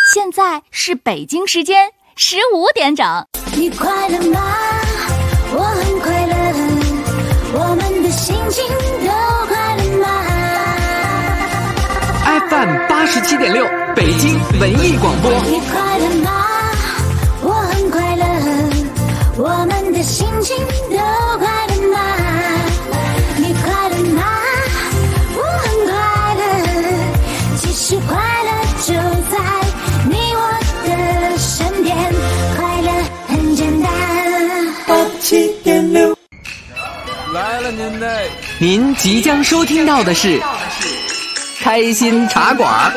现在是北京时间15点整。 你快乐吗？我很快乐，我们的心情都快乐吗 ？FM 87.6，北京文艺广播。 你快乐吗？我很快乐，我们的心情都快乐吗？你快乐吗？我很快乐，其实快乐就在你我的身边，快乐很简单。87.6 来了您嘞！ 您即将收听到的是开心茶馆。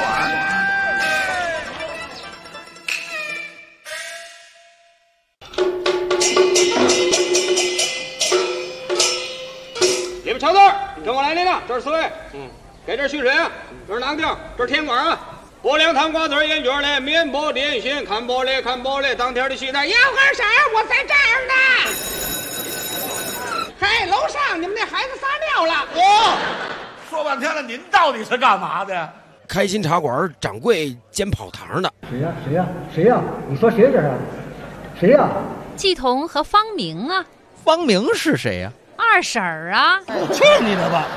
你们瞧这儿，跟我来领导，这是4位。给这儿蓄水啊，这是囊丁，这是甜瓜啊。薄凉糖瓜子烟卷嘞，面包点心，看玻璃看玻璃，当天的西餐要干啥？我在这儿呢。嘿，楼上你们那孩子撒尿了。 说半天了，您到底是干嘛的？ 开心茶馆掌柜兼跑堂的。 谁呀？你说谁这是？谁呀？ 季彤和方明啊。 方明是谁呀？ 二婶儿啊。 去你的吧！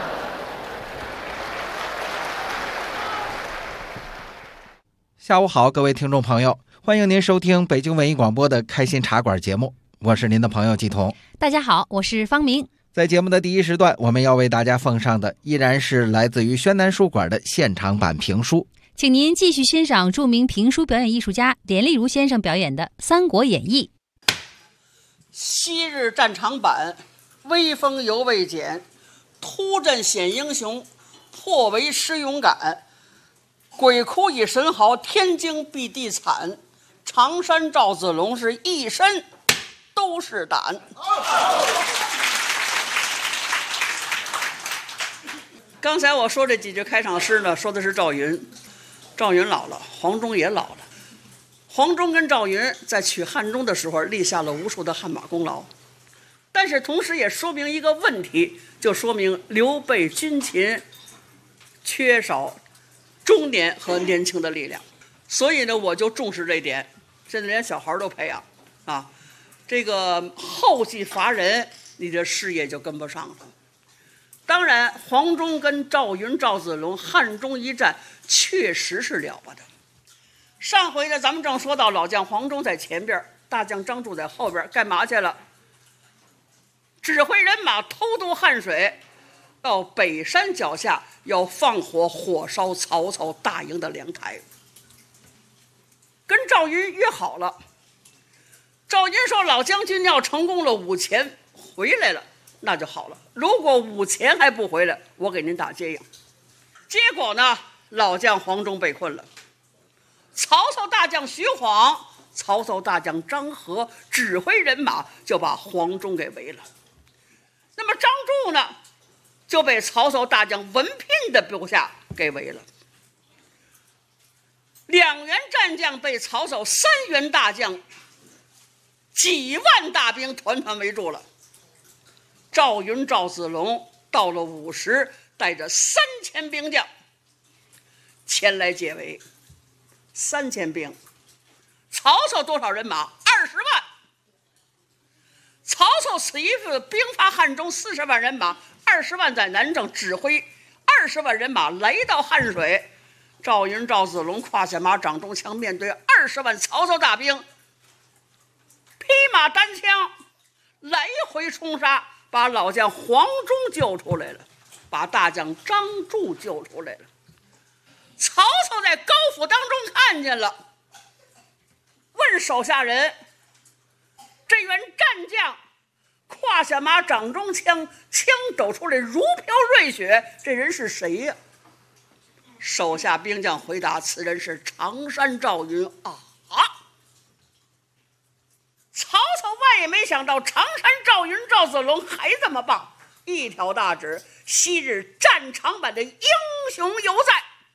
下午好，各位听众朋友，欢迎您收听北京文艺广播的开心茶馆节目，我是您的朋友季彤。 大家好，我是方明。 在节目的第一时段，我们要为大家奉上的依然是来自于宣南书馆的现场版评书， 请您继续欣赏著名评书表演艺术家连丽如先生表演的《三国演义》。 昔日战场版，威风犹未减，突阵显英雄，破围施勇敢。鬼哭一神嚎，天惊必地惨。常山赵子龙是一身都是胆。刚才我说这几句开场诗呢，说的是赵云。赵云老了，黄忠也老了。黄忠跟赵云在取汉中的时候立下了无数的汗马功劳，但是同时也说明一个问题，就说明刘备军勤缺少中年和年轻的力量。所以呢，我就重视这一点，现在连小孩都培养啊。这个后继乏人，你的事业就跟不上了。当然，黄忠跟赵云、赵子龙汉中一战确实是了不得。上回呢，咱们正说到老将黄忠在前边，大将张柱在后边，干嘛去了？指挥人马偷渡汉水，到北山脚下要放火火烧曹操大营的粮台。跟赵云约好了，赵云说老将军要成功了5钱回来了，那就好了。如果5钱还不回来，我给您打接应。结果呢，老将黄忠被困了。曹操大将徐晃、曹操大将张合指挥人马就把黄忠给围了。那么张柱呢，就被曹操大将文聘的部下给围了。2员战将被曹操3员大将几万大兵团团围住了。赵云、赵子龙到了午时，带着3000兵将前来解围。3000兵，曹操多少人马？20万。曹操此一次兵发汉中40万人马，20万在南郑指挥20万人马来到汉水。赵云、赵子龙胯下马，掌中枪，面对20万曹操大兵，披马单枪来回冲杀，把老将黄忠救出来了，把大将张柱救出来了。曹操在高府当中看见了，问手下人：这员战将胯下马，掌中枪，枪抖出来如飘瑞雪，这人是谁呀？手下兵将回答：此人是常山赵云啊！曹操万也没想到常山赵云、赵子龙还这么棒，一条大指：昔日战场版的英雄犹在，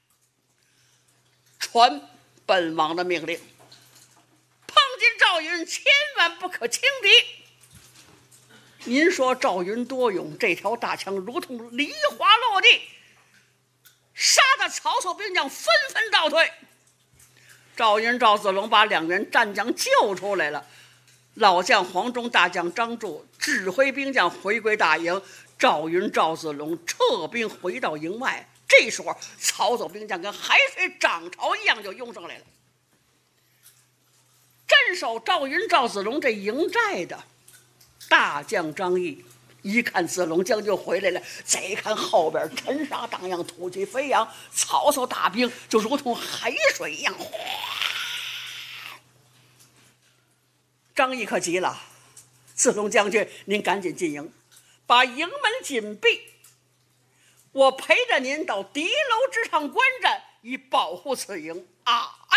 传本王的命令，碰见赵云千万不可轻敌。您说赵云多勇，这条大枪如同梨花落地，杀得曹操兵将纷纷倒退。 赵云、赵子龙把两员战将救出来了。老将黄忠、大将张柱指挥兵将回归大营，赵云、赵子龙撤兵回到营外。这时候，曹操兵将跟海水涨潮一样就涌上来了。镇守赵云、赵子龙这营寨的大将张翼一看子龙将军回来了，再一看后边尘沙荡漾，土气飞扬，曹操大兵就如同海水一样，哗！张翼可急了，子龙将军，您赶紧进营，把营门紧闭，我陪着您到敌楼之上观战，以保护此营啊！哎，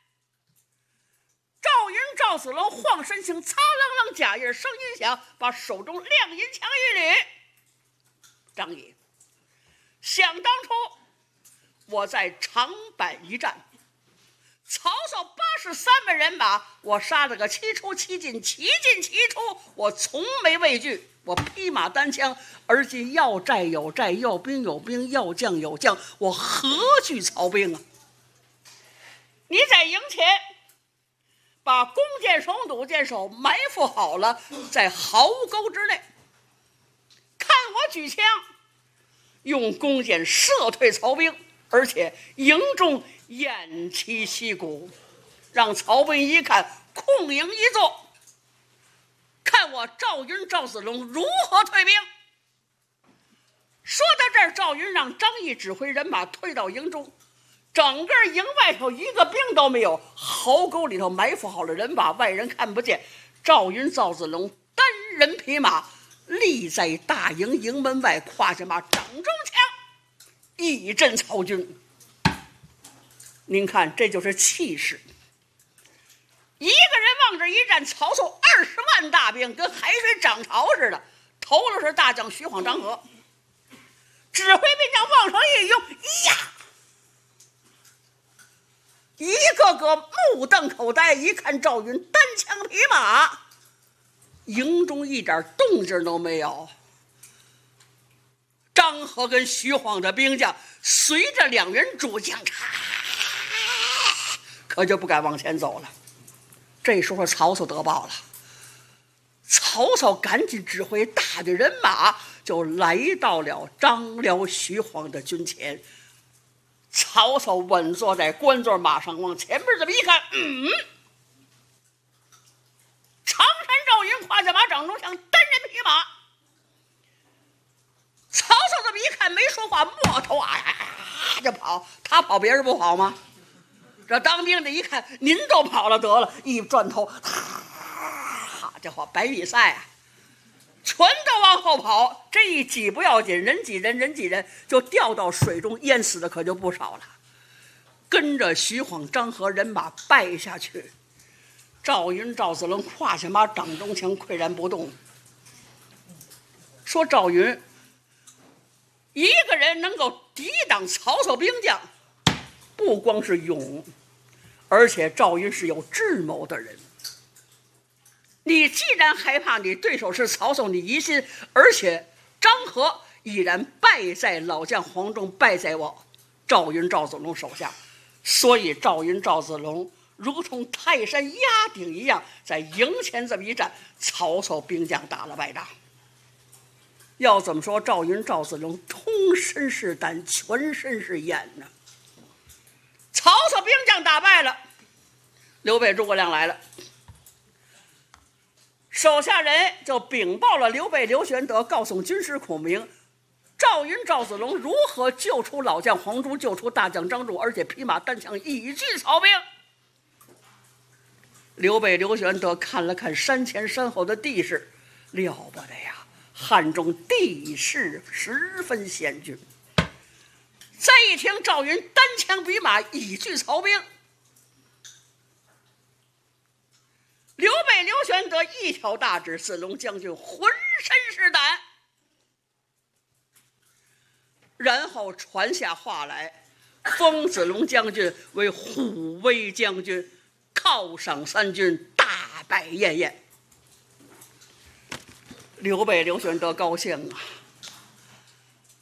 赵云、赵子龙晃身形，擦啷啷甲印，声音响，把手中亮银枪一捋。张翼，想当初我在长坂一战，曹操83万人马，我杀了个7出7进，7进7出，我从没畏惧，我披马单枪，而今要寨有寨，要兵有兵，要将有将，我何惧曹兵啊？你在营前把弓箭手、弩箭手埋伏好了，在壕沟之内，看我举枪，用弓箭射退曹兵，而且营中偃旗息鼓，让曹兵一看空营一座，看我赵云、赵子龙如何退兵。说到这儿，赵云让张翼指挥人马退到营中，整个营外头一个兵都没有，壕沟里头埋伏好了人马，外人看不见。赵云、赵子龙单人匹马立在大营营门外，胯下马，掌中枪，一阵曹军。您看，这就是气势。一个人往这一站，曹操20万大兵跟海水涨潮似的，头了是大将徐晃、张合，指挥兵将往上一拥，呀！一个个目瞪口呆，一看赵云单枪匹马，营中一点动静都没有。张合跟徐晃的兵将随着两员主将，可就不敢往前走了。这时候曹操得报了，曹操赶紧指挥大队人马就来到了张辽、徐晃的军前。曹操稳坐在官座马上，往前面这么一看，常山赵云胯下马，掌中枪，单人匹马。曹操这么一看，没说话，摸头就跑。他跑，别人不跑吗？这当兵的一看，您都跑了，得了，一转头，好家伙，百米赛啊！全都往后跑，这一挤不要紧，人挤人，人挤人，就掉到水中，淹死的可就不少了。跟着徐晃、张合人马败下去，赵云、赵子龙胯下马，掌中枪，岿然不动。说赵云一个人能够抵挡曹操兵将，不光是勇，而且赵云是有智谋的人。你既然害怕你对手是曹操，你疑心，而且张合已然败在老将黄忠，败在我赵云、赵子龙手下，所以赵云、赵子龙如同泰山压顶一样，在营前这么一战，曹操兵将打了败仗。要怎么说，赵云、赵子龙通身是胆，全身是眼呢。曹操兵将打败了，刘备、诸葛亮来了。手下人就禀报了刘备、刘玄德，告诉军师孔明，赵云、赵子龙如何救出老将黄忠，救出大将张柱，而且匹马单枪以拒曹兵。刘备、刘玄德看了看山前山后的地势，了不得呀，汉中地势十分险峻。再一听赵云单枪匹马以拒曹兵，刘备、刘玄德一条大指，子龙将军浑身是胆，然后传下话来，封子龙将军为虎威将军，犒赏三军，大摆宴宴。刘备、刘玄德高兴啊！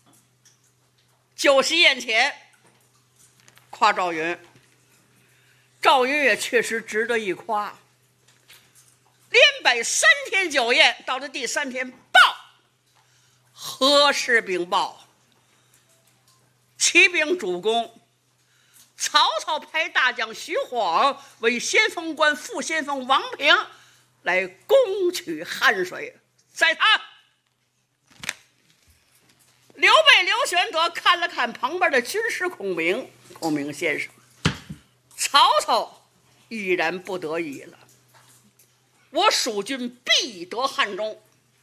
酒席宴前，夸赵云， 赵云也确实值得一夸，连摆3天酒宴，到了第3天报何氏禀报，启禀主公，曹操派大将徐晃为先锋官副先锋王平来攻取汉水，在他。刘备刘玄德看了看旁边的军师孔明，孔明先生，曹操已然不得已了，我蜀军必得汉中。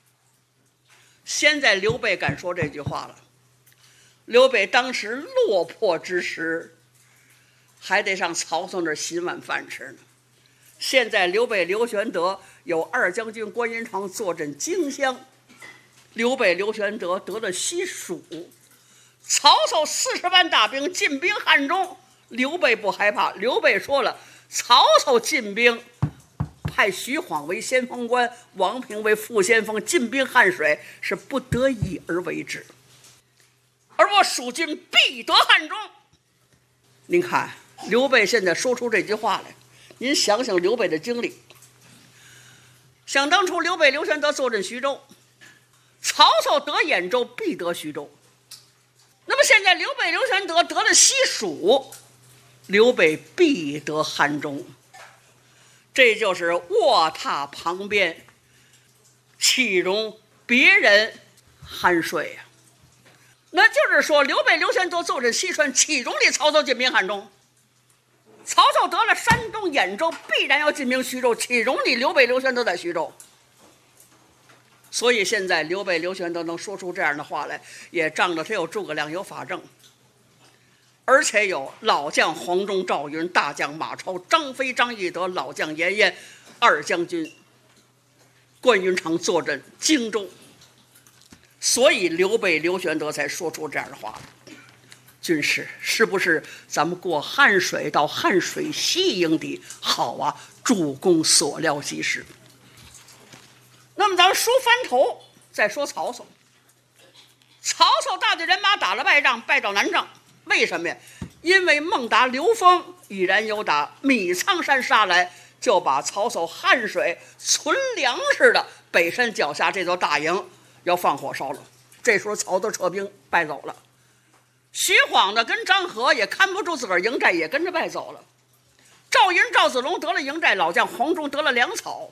现在刘备敢说这句话了，刘备当时落魄之时，还得上曹操那儿洗碗饭吃呢。现在刘备刘玄德有2将军关云长坐镇荆襄，刘备刘玄德得了西蜀，曹操40万大兵进兵汉中，刘备不害怕。刘备说了，曹操进兵，派徐晃为先锋官，王平为副先锋，进兵汉水是不得已而为之，而我蜀军必得汉中。您看刘备现在说出这句话来，您想想刘备的经历。想当初刘备刘玄德坐镇徐州，曹操得兖州必得徐州，那么现在刘备刘玄德得了西蜀，刘备必得汉中，这就是卧榻旁边，岂容别人酣睡呀？那就是说，刘备刘玄德坐镇西川，岂容你曹操进兵汉中？曹操得了山东兖州，必然要进兵徐州，岂容你刘备刘玄德在徐州？所以现在刘备刘玄德能说出这样的话来，也仗着他有诸葛亮有法正，而且有老将黄忠赵云，大将马超张飞张翼德，老将严彦，2将军关云长坐镇荆州，所以刘备刘玄德才说出这样的话。军师，是不是咱们过汉水到汉水西迎敌？好啊，主公所料即是。那么咱们说翻头，再说曹操。曹操大队人马打了败仗，败到南郑，为什么呀？因为孟达、刘封已然有打米仓山杀来，就把曹操汉水存粮食的北山脚下这座大营要放火烧了。这时候曹操撤兵败走了，徐晃呢跟张合也看不住自个儿营寨，也跟着败走了。赵云赵子龙得了营寨，老将黄忠得了粮草，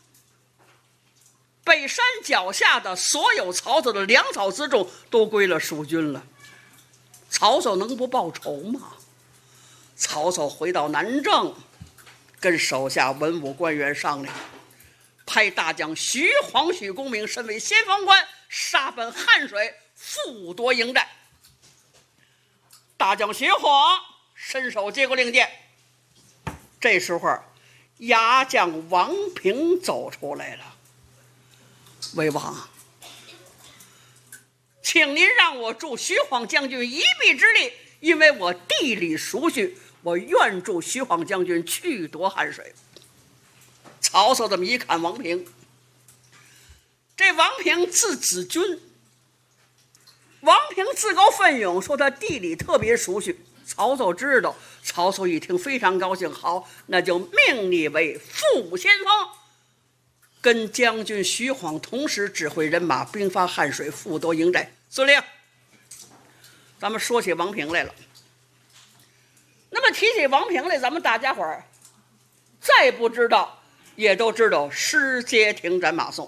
北山脚下的所有曹操的粮草辎重都归了蜀军了。曹操能不报仇吗？曹操回到南郑，跟手下文武官员商量，派大将徐晃、许公明身为先锋官，杀奔汉水，复夺营寨。大将徐晃伸手接过令箭，这时候牙将王平走出来了。魏王，请您让我助徐晃将军一臂之力，因为我地理熟悉，我愿助徐晃将军去夺汉水。曹操这么一看王平，这王平字子君，王平自告奋勇说他地理特别熟悉，曹操知道，曹操一听非常高兴，好，那就命你为副先锋，跟将军徐晃同时指挥人马兵发汉水，复夺营寨。司令，咱们说起王平来了。那么提起王平来，咱们大家伙儿再不知道也都知道失街亭斩马谡。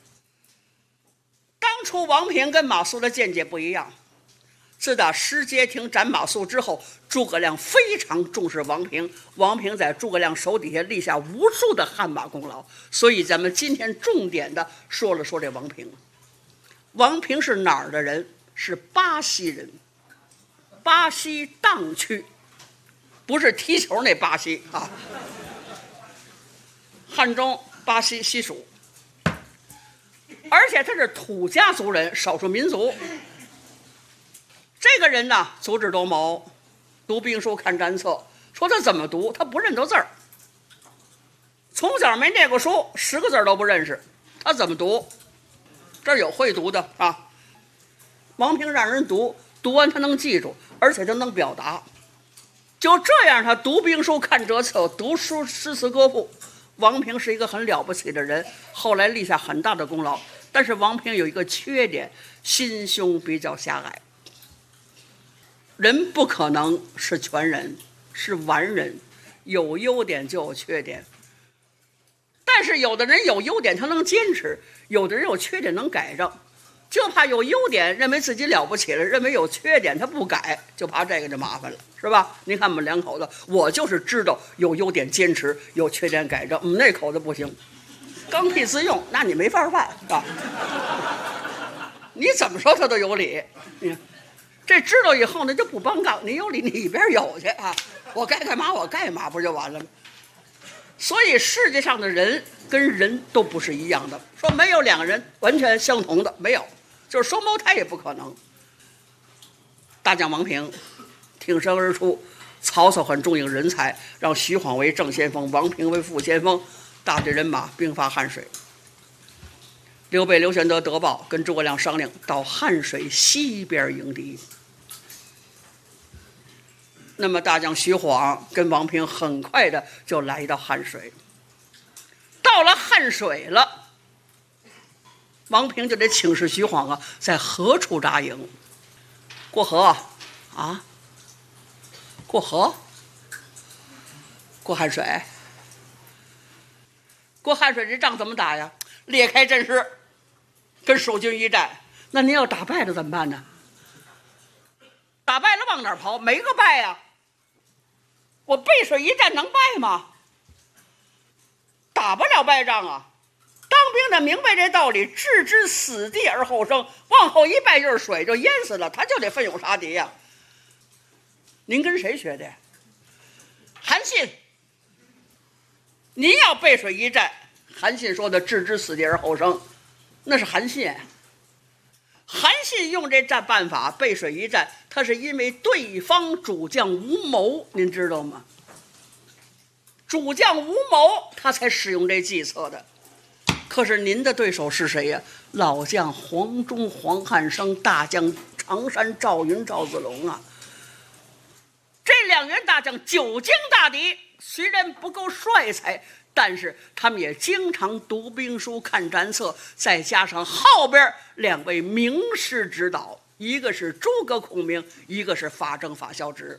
当初王平跟马谡的见解不一样，自打失街亭斩马谡之后，诸葛亮非常重视王平，王平在诸葛亮手底下立下无数的汗马功劳，所以咱们今天重点的说了说这王平。王平是哪儿的人？是巴西人，巴西当区，不是踢球那巴西啊，汉中、巴西、西蜀，而且他是土家族人，少数民族。这个人呢，足智多谋，读兵书看战策，说他怎么读，他不认得字儿，从小没念过书，10个字都不认识，他怎么读？这儿有会读的啊。王平让人读，读完他能记住，而且他能表达。 就这样，他读兵书、看哲策，读书诗词歌赋。王平是一个很了不起的人，后来立下很大的功劳。但是王平有一个缺点，心胸比较狭隘。人不可能是全人，是完人，有优点就有缺点。但是有的人有优点，他能坚持；有的人有缺点能改正。就怕有优点认为自己了不起了，认为有缺点他不改，就怕这个就麻烦了，是吧？您看我们两口子，我就是知道有优点坚持，有缺点改正。那口子不行，刚愎自用，那你没法办，是吧？你怎么说他都有理。这知道以后呢，就不帮杠，你有理你一边有去啊！我该干嘛我干嘛，不就完了吗？所以世界上的人跟人都不是一样的，说没有两个人完全相同的，没有，就是双胞胎也不可能。大将王平挺身而出，曹操很重用人才，让徐晃为正先锋，王平为副先锋，大队人马兵发汉水。刘备、刘玄德得报，跟诸葛亮商量到汉水西边迎敌。那么大将徐晃跟王平很快的就来到汉水。到了汉水了，王平就得请示徐晃啊，在何处扎营？过河啊？过河？过汉水？过汉水这仗怎么打呀？列开阵势，跟蜀军一战。那您要打败了怎么办呢？打败了往哪儿跑？没个败呀！我背水一战能败吗？打不了败仗啊！当兵的明白这道理，置之死地而后生，往后一败就是水，就淹死了，他就得奋勇杀敌呀。您跟谁学的呀？韩信。您要背水一战，韩信说的置之死地而后生，那是韩信。韩信用这战办法背水一战，他是因为对方主将无谋，您知道吗？主将无谋，他才使用这计策的。可是您的对手是谁呀？老将黄忠、黄汉升，大将常山赵云、赵子龙啊！这两员大将久经大敌，虽然不够帅才，但是他们也经常读兵书、看战策，再加上后边两位名师指导，一个是诸葛孔明，一个是法正法孝直。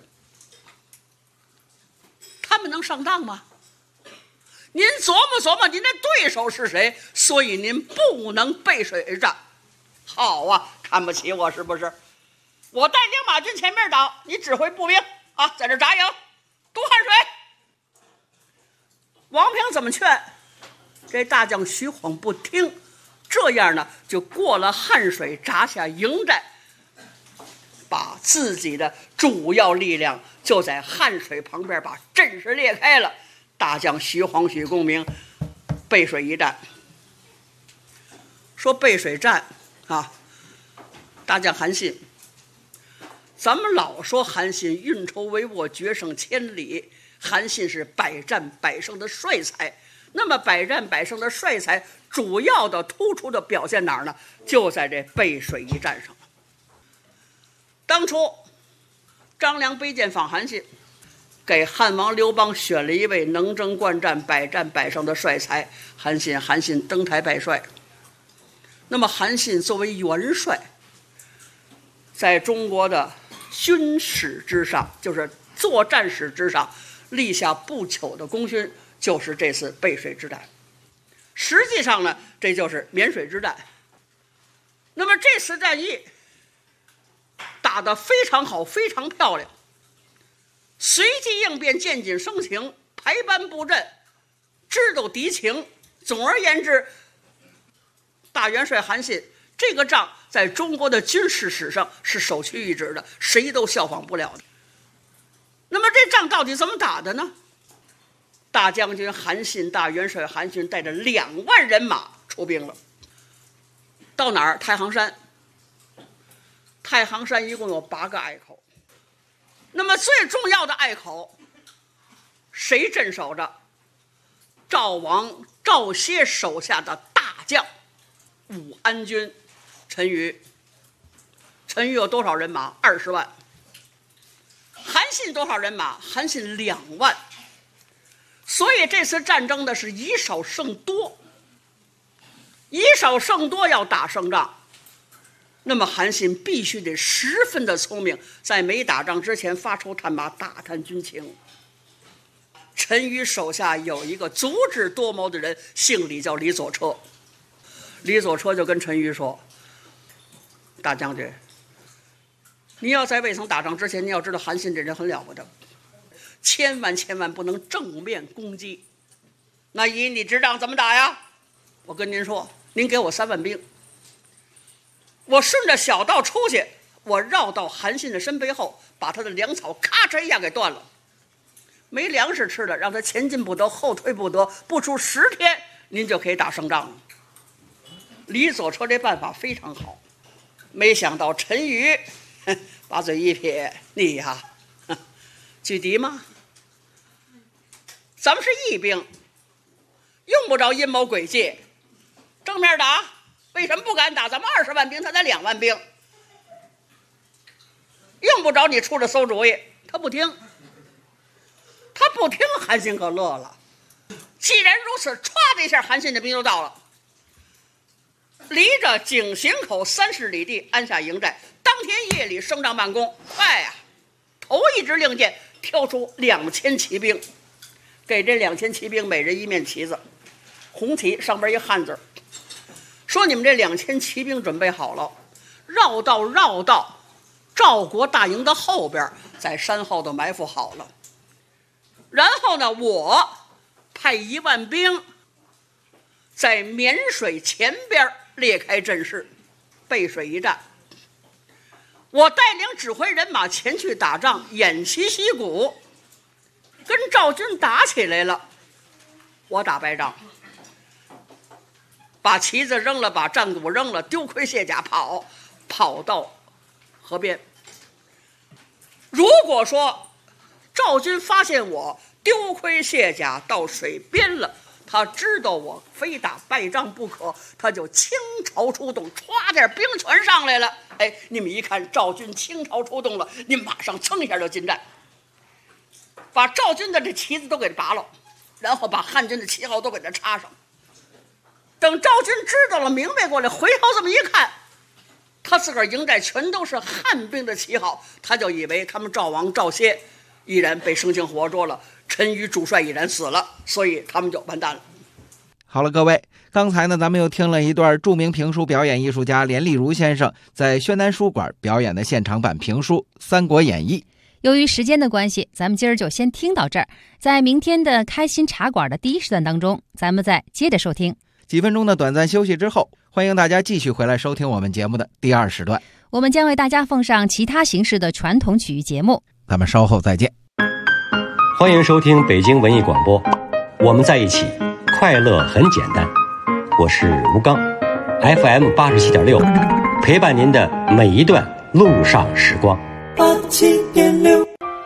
他们能上当吗？您琢磨琢磨，您的对手是谁？所以您不能背水而战。好啊，看不起我是不是？我带领马军前面打，你指挥步兵啊，在这扎营，渡汉水。王平怎么劝？这大将徐晃不听，这样呢，就过了汉水，扎下营寨，把自己的主要力量就在汉水旁边把阵势裂开了。大将徐晃、许公明背水一战。说背水战啊，大将韩信，咱们老说韩信运筹帷幄，决胜千里。韩信是百战百胜的帅才，那么百战百胜的帅才主要的突出的表现哪儿呢？就在这背水一战上。当初张良背剑访韩信，给汉王刘邦选了一位能征惯战、百战百胜的帅才韩信登台拜帅。那么韩信作为元帅，在中国的军史之上，就是作战史之上立下不朽的功勋，就是这次背水之战。实际上呢，这就是沔水之战。那么这次战役打得非常好，非常漂亮，随机应变，见景生情，排班布阵，知道敌情。总而言之，大元帅韩信这个仗在中国的军事史上是首屈一指的，谁都效仿不了的。那么这仗到底怎么打的呢？大将军韩信，大元帅韩信带着2万人马出兵了。到哪儿？太行山。太行山一共有8个隘口。那么最重要的隘口，谁镇守着？赵王赵歇手下的大将武安军陈馀。陈馀有多少人马？20万。韩信多少人马？韩信2万。所以这次战争呢是以少胜多，以少胜多要打胜仗，那么韩信必须得十分的聪明，在没打仗之前发出探马，打探军情。陈馀手下有一个足智多谋的人，姓李，叫李左车。李左车就跟陈馀说：“大将军，你要在未曾打仗之前，你要知道韩信这人很了不得，千万不能正面攻击。那以你执仗怎么打呀？我跟您说，您给我3万兵，我顺着小道出去，我绕到韩信的身背后，把他的粮草咔嚓一下给断了。没粮食吃的，让他前进不得，后退不得，不出10天，您就可以打胜仗了。”李左车这办法非常好，没想到陈馀把嘴一撇：“你呀，举敌吗？咱们是义兵，用不着阴谋诡计，正面打。为什么不敢打？咱们20万兵，他才2万兵，用不着你出这馊主意。”他不听，韩信可乐了。既然如此，歘的一下，韩信的兵就到了，离着井陉口30里地安下营寨。当天夜里升帐办公，快呀！头一支令箭，挑出2000骑兵，给这2000骑兵每人一面旗子，红旗上边一汉字，说你们这2000骑兵准备好了，绕到赵国大营的后边，在山后头埋伏好了。然后呢，我派1万兵在沔水前边列开阵势，背水一战。我带领指挥人马前去打仗，偃旗息鼓，跟赵军打起来了，我打败仗，把旗子扔了，把战鼓扔了，丢盔卸甲跑到河边。如果说赵军发现我丢盔卸甲到水边了，他知道我非打败仗不可，他就倾巢出动，歘点兵权上来了。哎，你们一看赵军倾巢出动了，你马上噌一下就进战，把赵军的这旗子都给拔了，然后把汉军的旗号都给他插上。等赵军知道了明白过来，回头这么一看，他自个儿营寨全都是汉兵的旗号，他就以为他们赵王赵歇依然被生擒活捉了，陈馀主帅已然死了，所以他们就完蛋了。 好了，各位，刚才呢，咱们又听了一段著名评书表演艺术家连丽如先生在宣南书馆表演的现场版评书《三国演义》。 由于时间的关系，咱们今儿就先听到这儿。在明天的开心茶馆的第1时段当中，咱们再接着收听。 几分钟的短暂休息之后，欢迎大家继续回来收听我们节目的第2时段。 我们将为大家奉上其他形式的传统曲艺节目。 咱们稍后再见。 欢迎收听北京文艺广播，我们在一起，快乐很简单。我是吴刚 ，FM 87.6，陪伴您的每一段路上时光。87.6。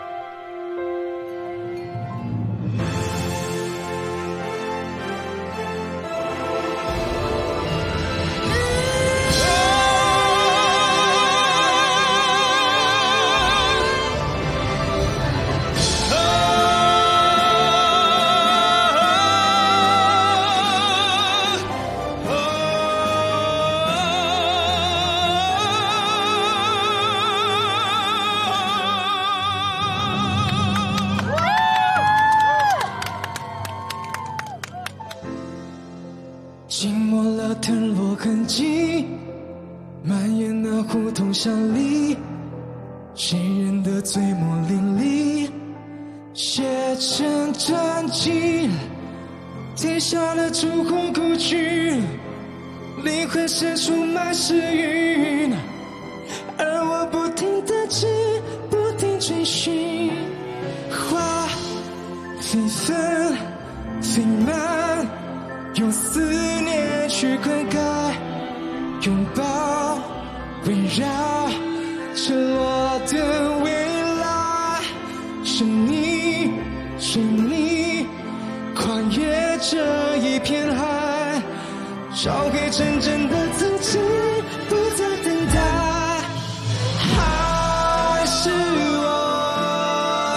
浸没了腾落痕迹，蔓延的胡同巷里，谁人的嘴墨淋漓，写成传奇，贴上了朱红故居，灵魂深处满是云，而我不停地追，不停追寻，花飞纷飞满，用思念去灌溉，拥抱围绕着我的未来，是你是你跨越这一片海，找回真正的自己，不再等待，还是我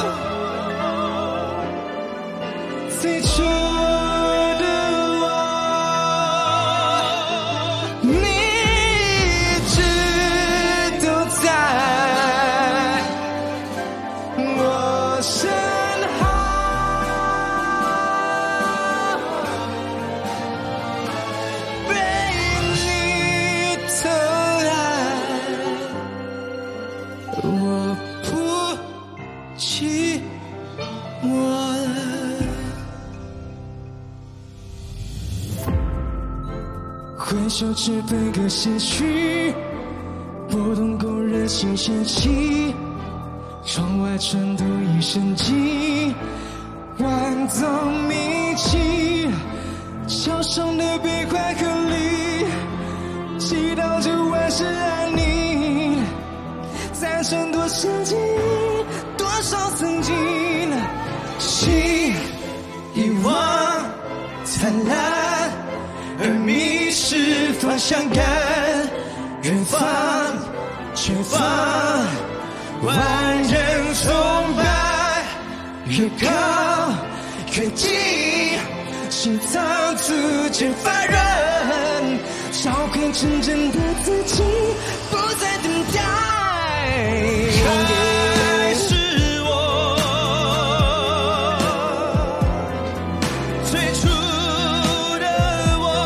挥手只分个些许，拨动工人心弦起，窗外传读一声寂，万众鸣泣，桥上的悲欢和离，祈祷着万事安宁，赞成多少记忆，多少曾经，心遗忘灿烂，而迷失方向感，远方前方万人崇拜，越高越近，心脏逐渐发软，找回真正的自己，不再等待。还是我最初的我，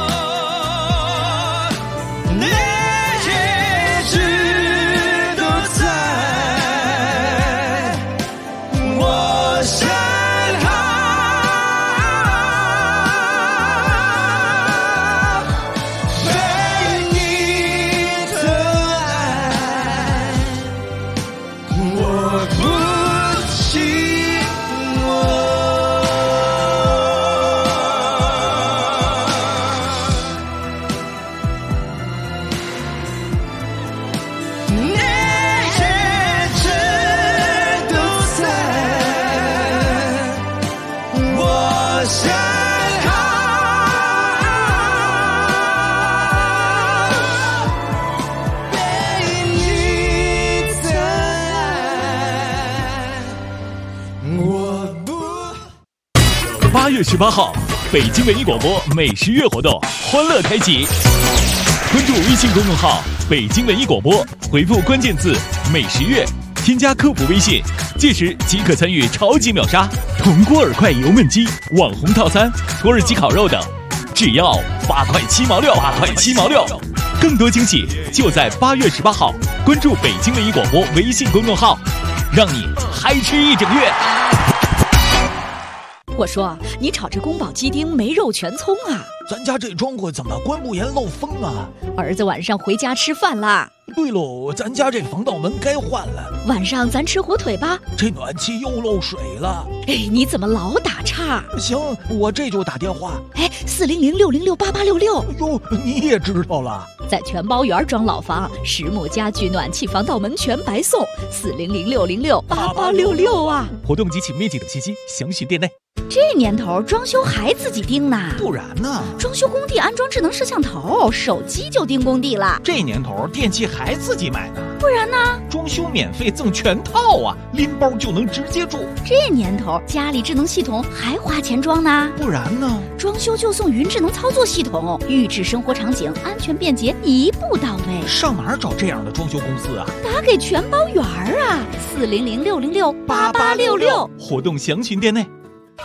那些事都在我身后，被你的爱，我不寂寞。那些事都在我身后，被你的爱，我不。 8月18号，北京文艺广播美食月活动欢乐开启，关注微信公众号“北京文艺广播”，回复关键字“美食月”，添加客服微信，届时即可参与超级秒杀、铜锅饵块油焖鸡、网红套餐、土耳其烤肉等，只要8块7毛6，8块7毛6。更多惊喜就在8月18号，关注北京文艺广播微信公众号，让你嗨吃一整月。 我说，你炒这宫保鸡丁没肉全葱啊？ 咱家这窗户怎么关不严漏风啊？ 儿子晚上回家吃饭啦。 对喽，咱家这防盗门该换了。 晚上咱吃火腿吧。 这暖气又漏水了。 哎，你怎么老打岔？ 行，我这就打电话。 哎，400-606-8866。 哟，你也知道了。 在全包园装老房，实木家具、暖气、防盗门全白送。400-606-8866啊！ 活动及其面积等信息详询店内。 这年头装修还自己盯呢？ 不然呢？ 装修工地安装智能摄像头，手机就盯工地了。 这年头电器还自己买呢？ 不然呢？ 装修免费赠全套啊，拎包就能直接住。 这年头家里智能系统还花钱装呢？ 不然呢？ 装修就送云智能操作系统，预制生活场景，安全便捷，一步到位。 上哪儿找这样的装修公司啊？ 打给全包园啊，400-606-8866。 活动详询店内。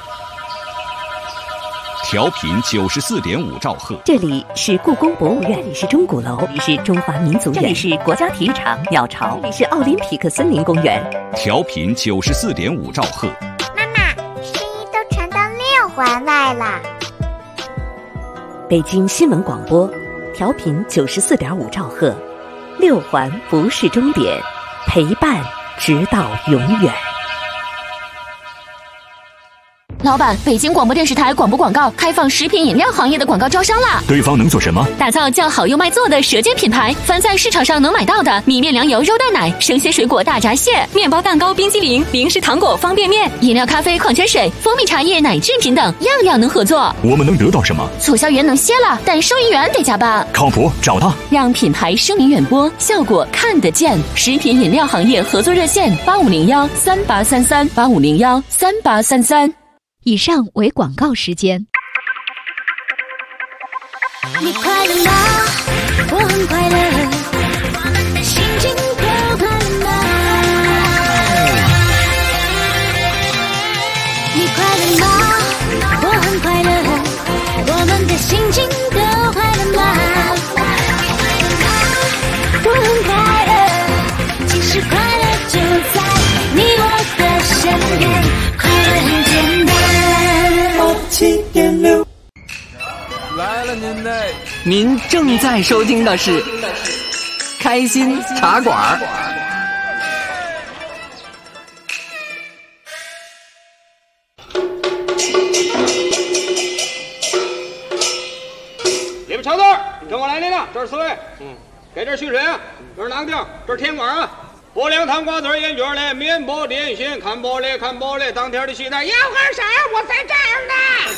调频94.5兆赫， 这里是故宫博物院，这里是钟鼓楼，这里是中华民族园，这里是国家体育场鸟巢，这里是奥林匹克森林公园。 调频94.5兆赫。 妈妈，声音都传到6环外了。 北京新闻广播，调频94.5兆赫，6环不是终点，陪伴直到永远。 老板，北京广播电视台广播广告开放食品饮料行业的广告招商啦！ 对方能做什么？ 打造叫好又卖座的舌尖品牌，凡在市场上能买到的米面粮油肉蛋奶、生鲜水果大闸蟹、面包蛋糕、冰激凌、零食糖果、方便面、饮料、咖啡、矿泉水、蜂蜜茶叶、奶制品等，样样能合作。 我们能得到什么？ 促销员能歇了，但收银员得加班。 靠谱，找他， 让品牌声名远播，效果看得见。食品饮料行业合作热线：8501-3833，8501-3833。以上为广告时间。 你快乐吗？我很快乐，我们的心情都快乐吗？你快乐吗？我很快乐，我们的心情都快乐吗？我很快乐，其实快乐就在你我的身边，快乐很简单。7.6 来了您嘞！ 您正在收听的是开心茶馆。 你们瞧字，跟我来领导，这是4位。给这续水啊，这是囊丁，这是甜管啊。拨凉糖瓜子烟卷嘞，面包点心，看玻璃看玻璃，当天的西单，要根色儿，我在这儿呢。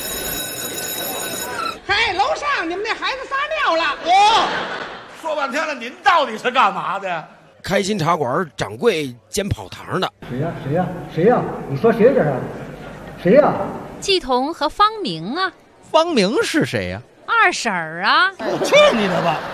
嘿，楼上你们那孩子撒尿了。 说半天了，您到底是干嘛的呀？ 开心茶馆掌柜煎跑堂的。 谁呀？谁呀？谁呀？你说谁这是？谁呀？ 季彤和方明啊。 方明是谁呀？ 二婶儿啊。 去你的吧！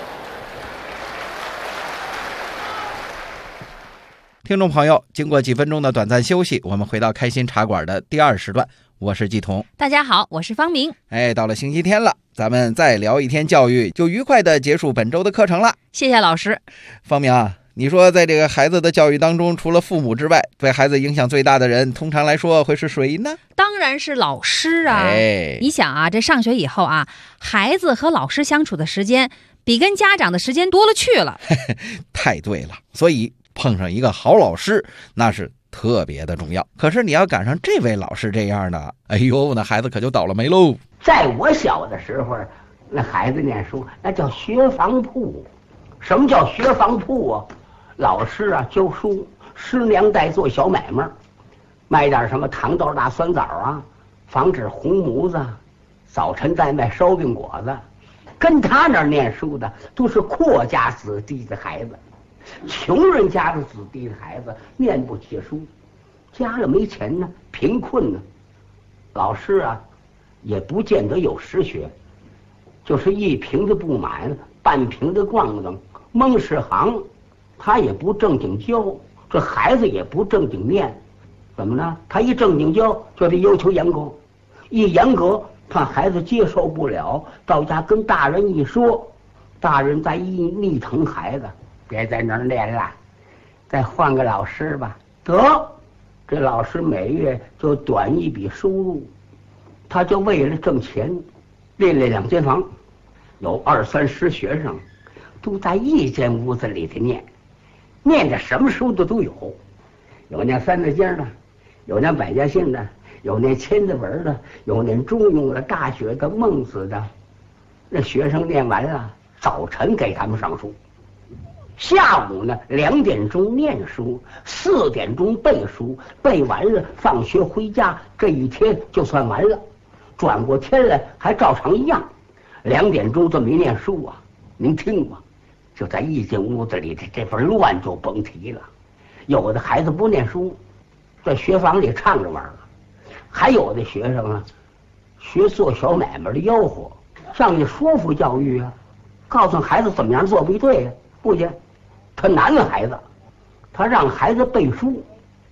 听众朋友，经过几分钟的短暂休息，我们回到开心茶馆的第2时段，我是季彤。 大家好，我是方明。 到了星期天了，咱们再聊一天教育，就愉快的结束本周的课程了。 谢谢老师。 方明啊，你说在这个孩子的教育当中，除了父母之外，对孩子影响最大的人，通常来说会是谁呢？ 当然是老师啊。你想啊，这上学以后啊，孩子和老师相处的时间比跟家长的时间多了去了。 太对了，所以碰上一个好老师，那是特别的重要。可是你要赶上这位老师这样的，哎呦，那孩子可就倒了霉喽。 在我小的时候，那孩子念书那叫学房铺。什么叫学房铺啊？老师啊教书，师娘带做小买卖，卖点什么糖豆大酸枣啊，防止红模子，早晨再卖烧饼果子。跟他那儿念书的都是阔家子弟的孩子，穷人家的子弟的孩子念不起书，家里没钱呢，贫困呢，老师啊也不见得有实学，就是一瓶子不满，半瓶子咣当，蒙是行，他也不正经教，这孩子也不正经念，怎么呢？他一正经教就得要求严格，一严格怕孩子接受不了，到家跟大人一说，大人再一逆疼孩子，别在那儿练了，再换个老师吧。得，这老师每月就短一笔收入，他就为了挣钱，练2间房，有2、3十学生，都在一间屋子里头念的什么书的都有，有念三字经的，有念百家姓的，有念千字文的，有念中庸的、大学的、孟子的。那学生念完了，早晨给他们上书，下午呢2点钟念书，4点钟背书，背完了放学回家，这一天就算完了。转过天来还照常一样。2点钟这么一念书啊，您听吧，就在一间屋子里，这份乱就甭提了。有的孩子不念书，在学房里唱着玩了；还有的学生啊，学做小买卖的吆喝，上去说服教育啊，告诉孩子怎么样做不对呀，不行，他难了孩子，他让孩子背书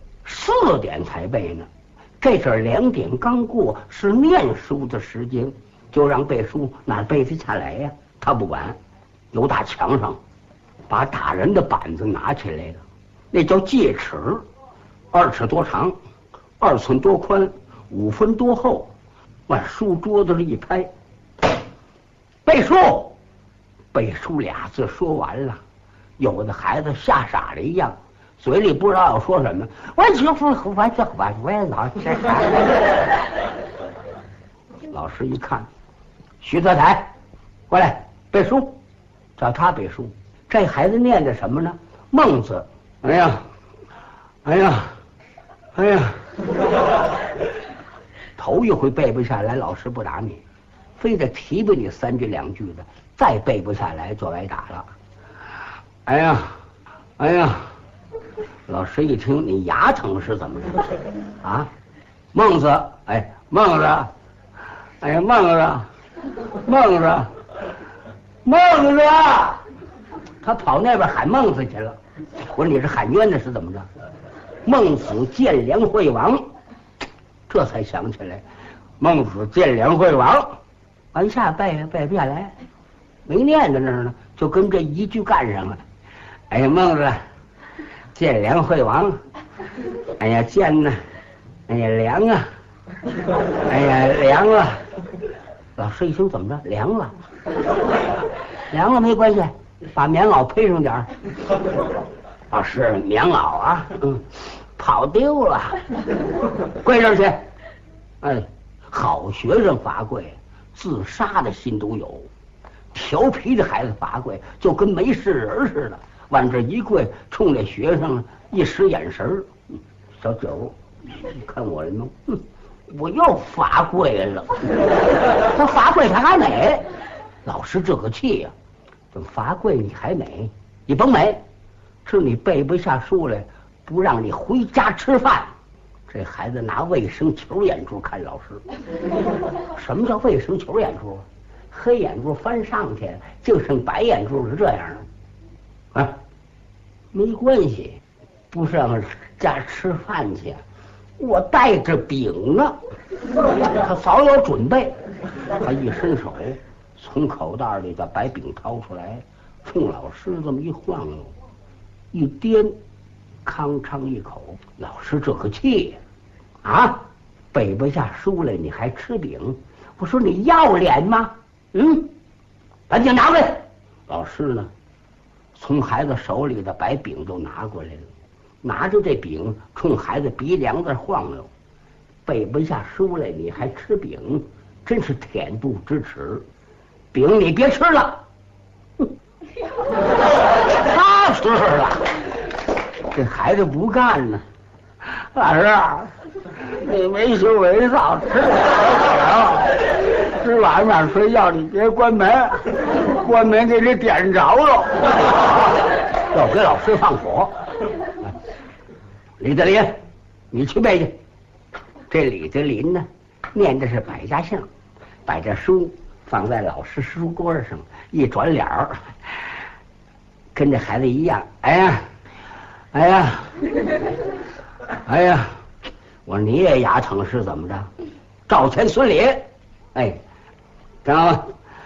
，4点才背呢。这是2点刚过，是念书的时间，就让背书，哪背得下来呀？他不管，由大墙上把打人的板子拿起来了，那叫戒尺，2尺多长，2寸多宽，5分多厚，往书桌子里一拍，背书。背书2字说完了，有的孩子吓傻了一样，嘴里不知道要说什么，老师一看，徐德才，过来背书，叫他背书。这孩子念的什么呢？孟子。哎呀，哎呀，哎呀，头一回背不下来，老师不打你，非得提拔你3句2句的，再背不下来就挨打了。哎呀，哎呀，老师一听你牙疼是怎么着啊？孟子，哎，孟子，哎呀，孟子，孟子，孟子，他跑那边喊孟子去了。我说你是喊冤的是怎么着？孟子见梁惠王，这才想起来，孟子见梁惠王，往下背不下来，没念在那儿呢，就跟这一句干上了。哎呀，孟子见梁惠王，哎呀见呐，哎呀梁啊，哎呀梁啊， 老师一听怎么着？凉了，凉了没关系，把棉袄配上点儿。老师，棉袄啊，跑丢了，跪这儿去。哎，好学生罚跪，自杀的心都有；调皮的孩子罚跪，就跟没事人似的，往这一跪，冲着学生一使眼神。小九，你看我了吗？我又罚跪了。他罚跪他还美，老师这个气呀！怎么罚跪你还美？你甭美，是你背不下书来，不让你回家吃饭。这孩子拿卫生球眼珠看老师。什么叫卫生球眼珠？黑眼珠翻上去，就剩白眼珠是这样的。啊，没关系，不上家吃饭去。我带着饼呢，他早有准备。他一伸手，从口袋里把白饼掏出来，冲老师这么一晃悠，一颠，吭哧一口。老师这个气啊，背不下书来你还吃饼？我说你要脸吗？把饼拿过来。老师呢，从孩子手里的白饼都拿过来了。拿着这饼冲孩子鼻梁子晃悠，背不下书来你还吃饼，真是恬不知耻。饼你别吃了，他吃了。这孩子不干呢，老师，你没羞没臊，吃吃晚上睡觉你别关门，关门给你点着了。要给老师放火。李德林，你去背去。这李德林呢，念的是百家姓，把这书放在老师书桌上，一转脸儿，跟这孩子一样。哎呀，哎呀，哎呀！我说你也牙疼是怎么着？赵钱孙李，哎，赵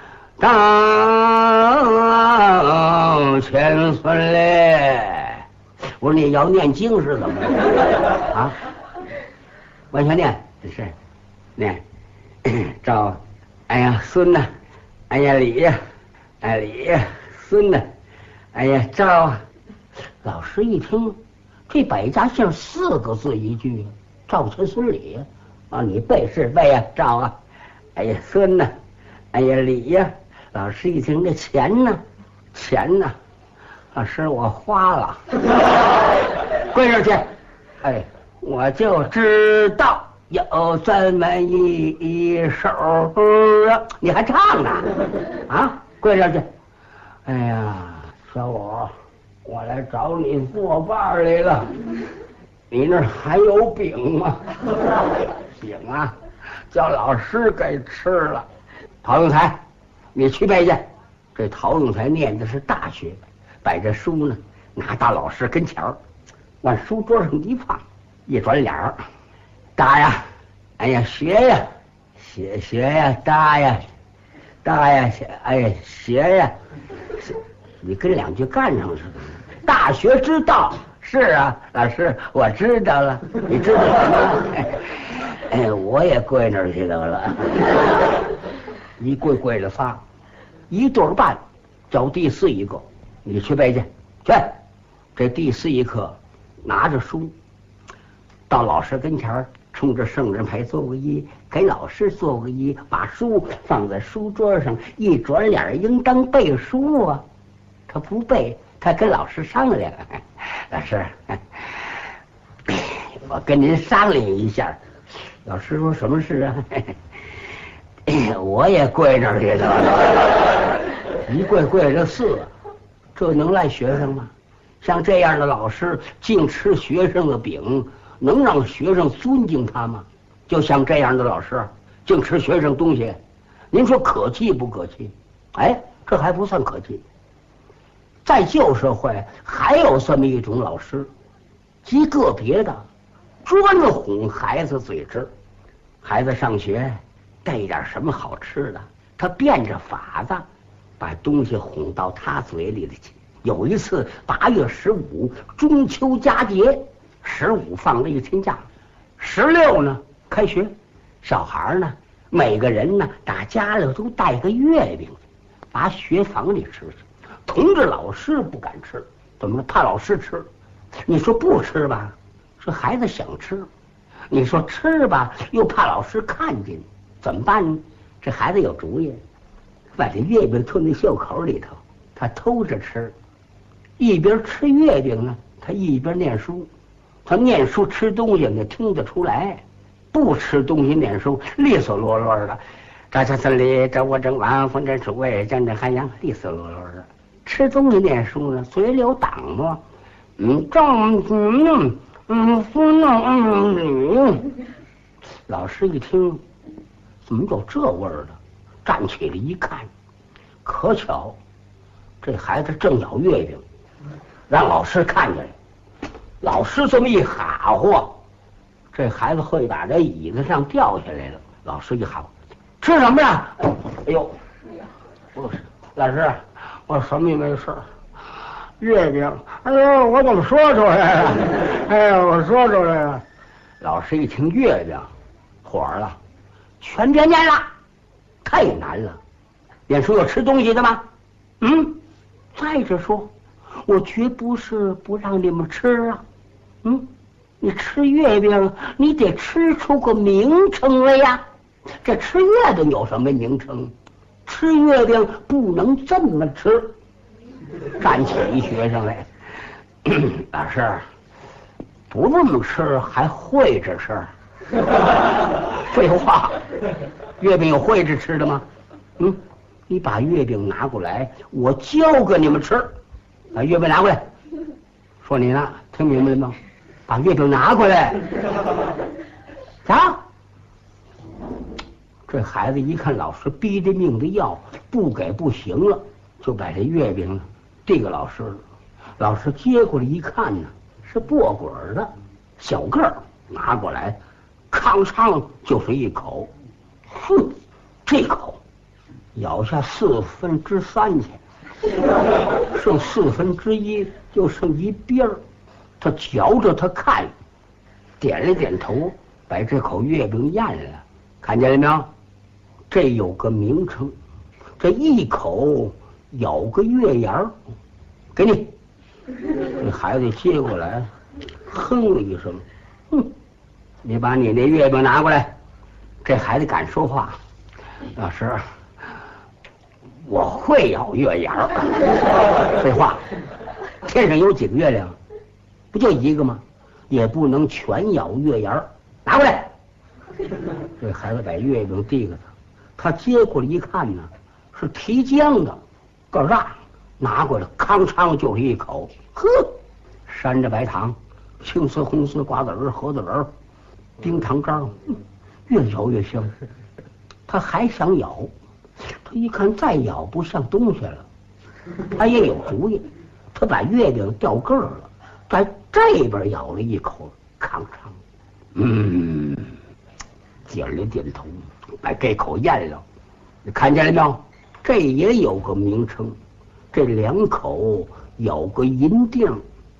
钱孙李。我说你要念经是怎么着啊？往下念，是念赵，哎呀孙呐，哎呀李呀，哎李呀孙呐，哎呀赵。老师一听，这百家姓4个字一句，赵钱孙李啊，你背是背呀，赵啊，哎呀孙呐，哎呀李呀。老师一听这钱呢，钱呢。老师，我花了，跪上去。哎，我就知道有这么一手啊！你还唱呢？啊，跪上去。哎呀，小五，我来找你作伴来了。你那儿还有饼吗？饼啊，叫老师给吃了。陶永才，你去背去。这陶永才念的是大学。摆着书呢，拿到老师跟前儿，往书桌上一放，一转脸儿，大呀，哎呀学呀，学呀，大呀，哎呀学呀，你跟2句干上似的。大学之道是啊，老师我知道了，你知道什么？哎，我也跪那儿去了，一跪着仨，1对半，叫第4一个。你去背去，去。这第4一课，拿着书，到老师跟前儿，冲着圣人牌做个揖，给老师做个揖，把书放在书桌上，一转脸应当背书啊。他不背，他跟老师商量。老师，我跟您商量一下。老师说什么事啊？我也跪那儿去了，一跪着4。这能赖学生吗？像这样的老师净吃学生的饼，能让学生尊敬他吗？就像这样的老师净吃学生东西，您说可气不可气？哎，这还不算可气。在旧社会还有这么一种老师，极个别的，专哄孩子嘴吃。孩子上学带一点什么好吃的，他变着法子把东西哄到他嘴里去。有一次8月15中秋佳节，15放了1天假，16呢开学，小孩呢每个人呢打家里都带个月饼，把学房里吃去。同志老师不敢吃，怎么了？怕老师吃。你说不吃吧，这孩子想吃；你说吃吧，又怕老师看见，怎么办呢？这孩子有主意，把这月饼吞进袖口里头，他偷着吃，一边吃月饼呢，他一边念书。他念书吃东西呢，听得出来；不吃东西念书，利索落落的。这下森林，这我正晚，风筝出位，将这海洋，利索落落的。吃东西念书呢，嘴里有挡着。老师一听，怎么有这味儿的？站起来一看，可巧，这孩子正咬月饼，让老师看见了。老师这么一哈呼，这孩子会把这椅子上掉下来了。老师一哈呼，吃什么呀？哎呦，不是，老师，我什么也没事。月饼，哎呦，我怎么说出来了？哎呀，我说出来了。老师一听月饼，火了，全别念了，太难了。念书有吃东西的吗？再者说，我绝不是不让你们吃啊。你吃月饼，你得吃出个名称来呀。这吃月饼有什么名称？吃月饼不能这么吃。站起一学生来，老师，不这么吃还会着吃？废话，月饼有会着吃的吗？你把月饼拿过来，我教给你们吃。把月饼拿过来。说你呢，听明白了吗？把月饼拿过来。这孩子一看老师逼着命的要，不给不行了，就把这月饼递给老师了。老师接过来一看呢，是薄果的，小个儿，拿过来，吭哧就是一口。这口咬下3/4去，剩1/4，就剩一边儿。他嚼着他看，点了点头，把这口月饼咽了。看见了没有？这有个名称，这一口咬个月牙儿，给你。这孩子接过来，哼了一声，你把你那月饼拿过来。这孩子敢说话，老师，我会咬月牙儿。废话，天上有几个月亮？不就一个吗？也不能全咬月牙儿，拿过来。这孩子把月饼递给他，他接过来一看呢，是提浆的，个儿大，拿过来，吭哧就是一口，山着白糖，青丝、红丝、瓜子仁、核桃仁、冰糖干，越嚼越香。他还想咬，他一看再咬不像东西了，他也有主意，他把月饼掉个儿了，在这边咬了一口，吭哧，点了点头，把这口咽了。你看见了没有？这也有个名称，这2口有个银锭。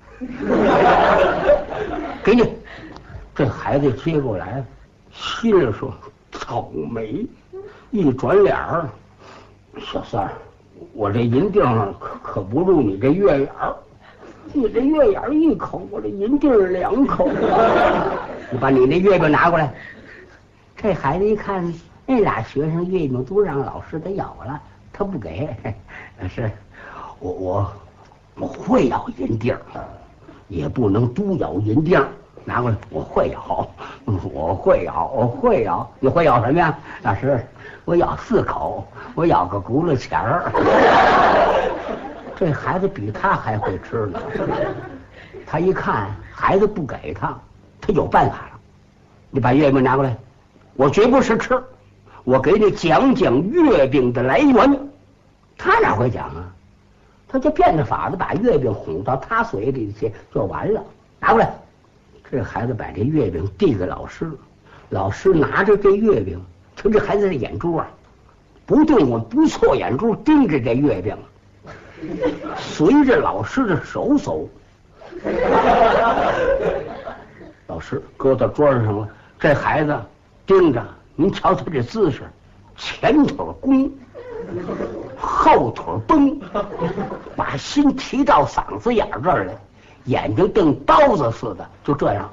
给你。这孩子接过来，心里说草莓。一转脸儿，小三儿，我这银锭可不入你这月眼儿，你这月眼儿一口，我这银锭2口。你把你那月饼拿过来。这孩子一看，那俩学生月饼都让老师给咬了，他不给。是，我会咬银锭，也不能都咬银锭。拿过来，我会咬，我会咬。你会咬什么呀？老师，我咬4口，我咬个轱辘钱儿。这孩子比他还会吃呢。他一看孩子不给他，他有办法了。你把月饼拿过来，我绝不是吃，我给你讲讲月饼的来源。他哪会讲啊？他就变着法子把月饼哄到他嘴里去就完了。拿过来。这孩子把这月饼递给老师，老师拿着这月饼，瞧这孩子的眼珠啊，不动我不错眼珠盯着这月饼，随着老师的手走。老师搁到桌上了，这孩子盯着您瞧他这姿势，前腿弓，后腿绷，把心提到嗓子眼这儿来，眼睛瞪刀子似的，就这样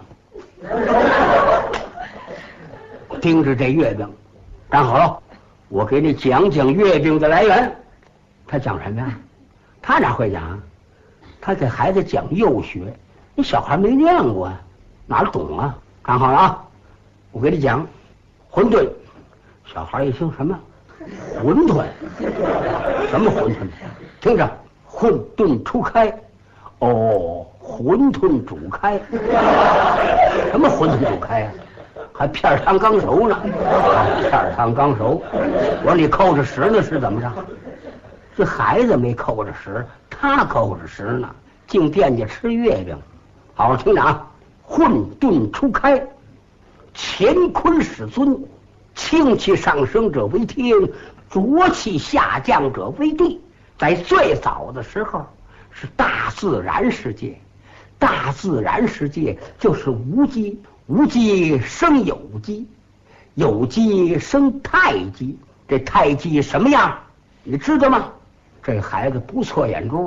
盯着这月饼。站好了，我给你讲讲月饼的来源。他讲什么呀？他哪会讲？他给孩子讲幼学，那小孩没念过啊，哪懂啊？看好了啊，我给你讲馄饨。小孩一听什么馄饨？什么馄饨？听着，混沌初开。哦，馄饨煮开。什么馄饨煮开呀？还片汤刚熟呢，片汤刚熟。我说你扣着食呢是怎么着？这孩子没扣着食，他扣着食呢，净惦记吃月饼。好好听着啊！混沌初开，乾坤始尊，清气上升者为天，浊气下降者为地。在最早的时候是大自然世界，大自然世界就是无机，无机生有机，有机生太极。这太极什么样你知道吗？这孩子不错眼珠，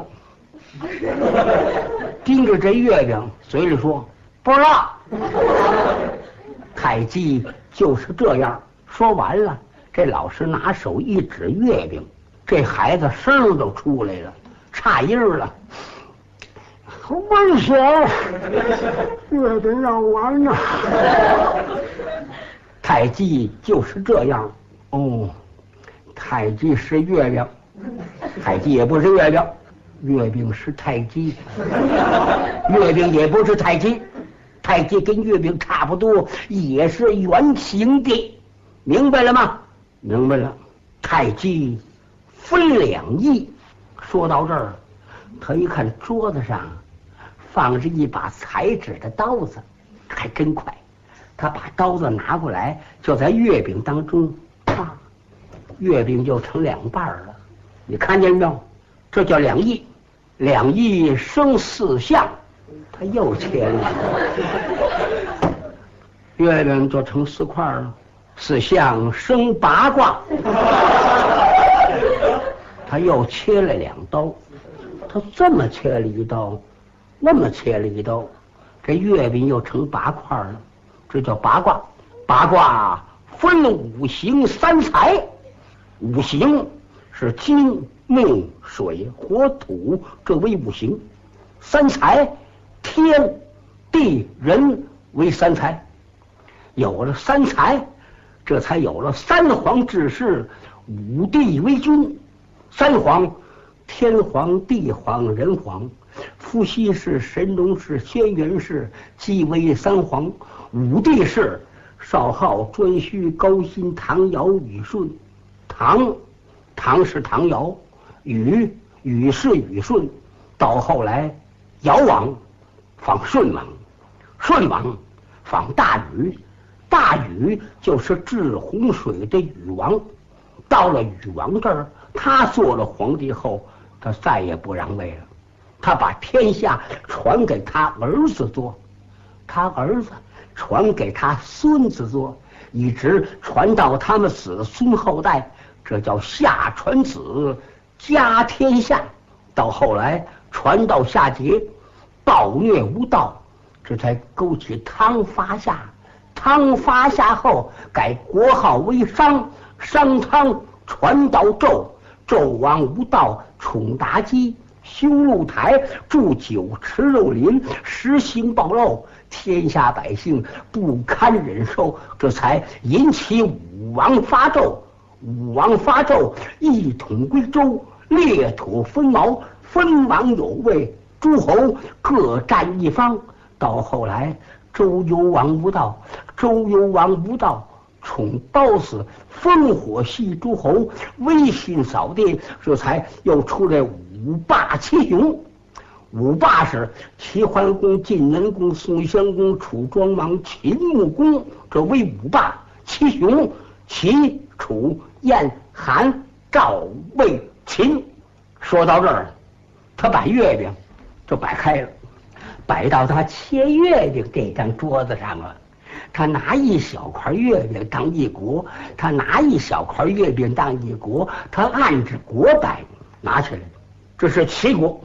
盯着这月饼，嘴里说不知道。太极就是这样。说完了，这老师拿手一指月饼，这孩子声都出来了，差音了。危险！月饼要完了。太极就是这样。哦，太极是月饼，太极也不是月饼，月饼是太极，月饼也不是太极，太极跟月饼差不多，也是圆形的，明白了吗？明白了。太极分两义。说到这儿，他一看桌子上放着一把裁纸的刀子，还真快。他把刀子拿过来，就在月饼当中，月饼就成两半了。你看见没有？这叫两义，两义生四象。他又切了，月饼就成四块了。四象生八卦。他又切了两刀，他这么切了一刀，那么切了一刀，这月饼又成八块了。这叫八卦。八卦分五行三才，五行是金木水火土，这为五行。三才，天地人为三才。有了三才，这才有了三皇治世，五帝为君。三皇，天皇地皇人皇，伏羲氏神农氏轩辕氏即为三皇。五帝是少昊颛顼高辛唐尧禹舜。唐是唐尧，禹是禹舜。到后来尧王仿舜王，舜王仿大禹，大禹就是治洪水的禹王。到了禹王这儿，他做了皇帝后，他再也不让位了，他把天下传给他儿子做，他儿子传给他孙子做，一直传到他们子孙后代，这叫夏传子，家天下。到后来传到夏桀，暴虐无道，这才勾起汤发夏。汤发夏后改国号为商，商汤传到纣，纣王无道，宠妲己，修露台，筑酒吃肉林，实行暴露，天下百姓不堪忍受，这才引起武王发纣。武王发纣，一统归周，裂土分毛，分王有位，诸侯各占一方。到后来周幽王无道，宠刀子，烽火戏诸侯，威信扫地，这才又出来五霸七雄。五霸是齐桓公、晋文公、宋襄公、楚庄王、秦穆公，这为五霸。七雄，齐、楚、燕、韩、赵、魏、秦。说到这儿，他把月饼就摆开了，摆到他切月饼这张桌子上了。 他拿一小块月饼当一国，他拿一小块月饼当一国，他按着国摆拿起来，这是齐国，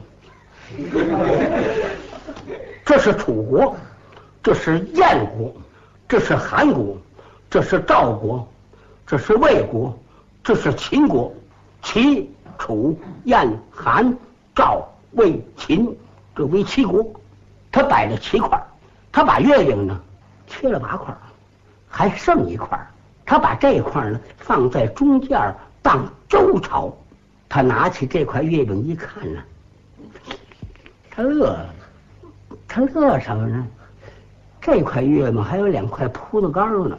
这是楚国，这是燕国，这是韩国，这是赵国，这是魏国，这是秦国，齐、楚、燕、韩、赵、魏、秦，这为齐国。他摆了7块，他把月饼呢切了8块，还剩1块，他把这块呢放在中间当周朝。他拿起这块月饼一看呢，他乐了。他乐什么呢？这块月饼还有2块葡萄干呢，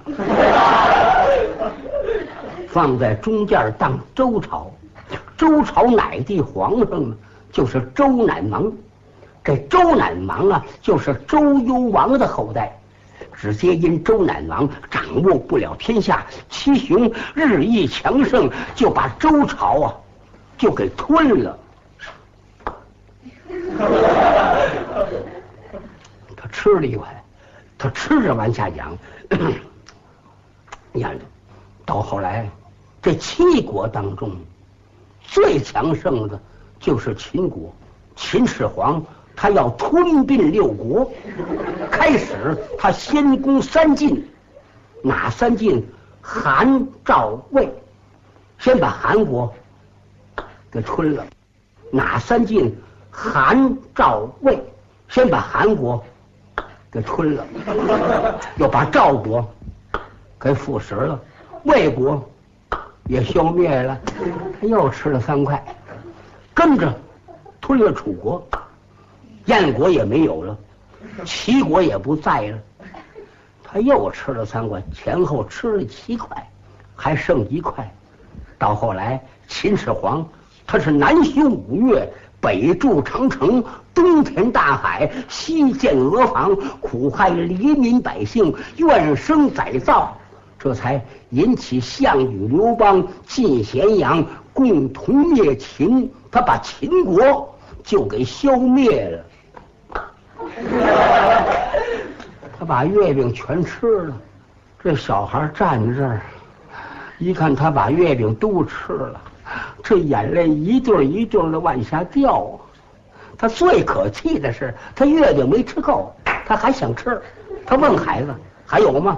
放在中间当周朝。周朝乃帝皇上呢，就是周赧王。这周赧王啊，就是周幽王的后代。只皆因周赧王掌握不了天下，七雄日益强盛，就把周朝啊就给吞了。他吃了一块，他吃着往下讲，呀，到后来这7国当中最强盛的就是秦国。秦始皇他要吞并6国，开始他先攻3晋，哪3晋？韩、赵、魏，先把韩国给吞了。哪3晋？韩、赵、魏，先把韩国给吞了，又把赵国给腐蚀了，魏国也消灭了，他又吃了3块，跟着吞了楚国，燕国也没有了，齐国也不在了，他又吃了3块，前后吃了7块，还剩1块。到后来秦始皇他是南修5岳，北筑长城，东填大海，西建俄房，苦害黎民百姓，怨声载道，这才引起项羽、刘邦进咸阳，共同灭秦。他把秦国就给消灭了。他把月饼全吃了。这小孩站在这儿，一看他把月饼都吃了，这眼泪一对一对的往下掉。他最可气的是，他月饼没吃够，他还想吃。他问孩子：“还有吗？”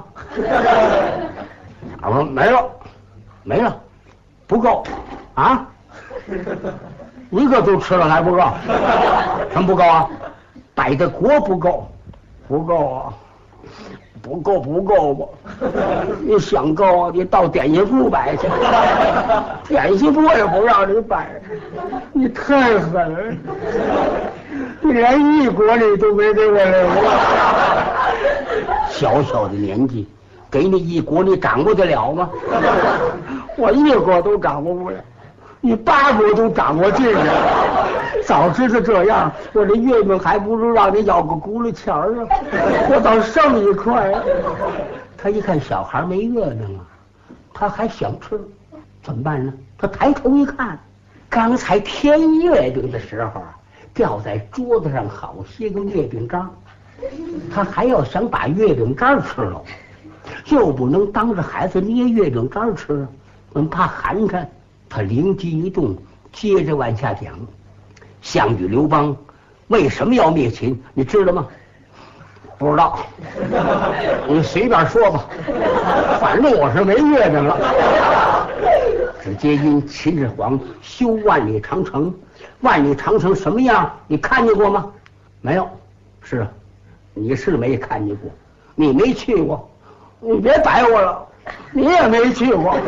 我说：“没了，没了，不够啊！一个都吃了还不够？什么不够啊？摆的国不够，不够啊！不够吧？你想够啊？你到点心铺摆去，点心铺也不让你摆，你太狠了！你连1国你都没给我留。小小的年纪，给你1国，你掌握得了吗？我1国都掌握不了，你8国都掌握进去了。早知道这样，我这月饼还不如让你要个轱辘钱儿啊！我倒剩1块。他一看小孩没月饼啊，他还想吃，怎么办呢？他抬头一看，刚才添月饼的时候掉在桌子上好些个月饼渣，他还要想把月饼渣吃了，又不能当着孩子捏月饼渣吃，怕寒碜。他灵机一动，接着往下讲。项羽、刘邦为什么要灭秦？你知道吗？不知道，你随便说吧，反正我是没月饼了。只皆因秦始皇修万里长城，万里长城什么样？你看见过吗？没有。是啊，你是没看见过，你没去过，你别摆我了，你也没去过。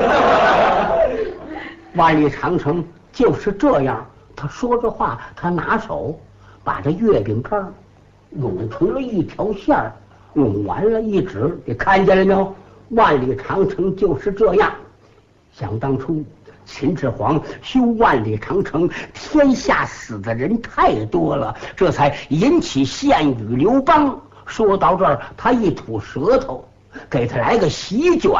万里长城就是这样。他说着话，他拿手把这月饼干拢成了一条线，拢完了一指，你看见了没有？万里长城就是这样。想当初秦始皇修万里长城，天下死的人太多了，这才引起项羽、刘邦。说到这儿，他一吐舌头，给他来个席卷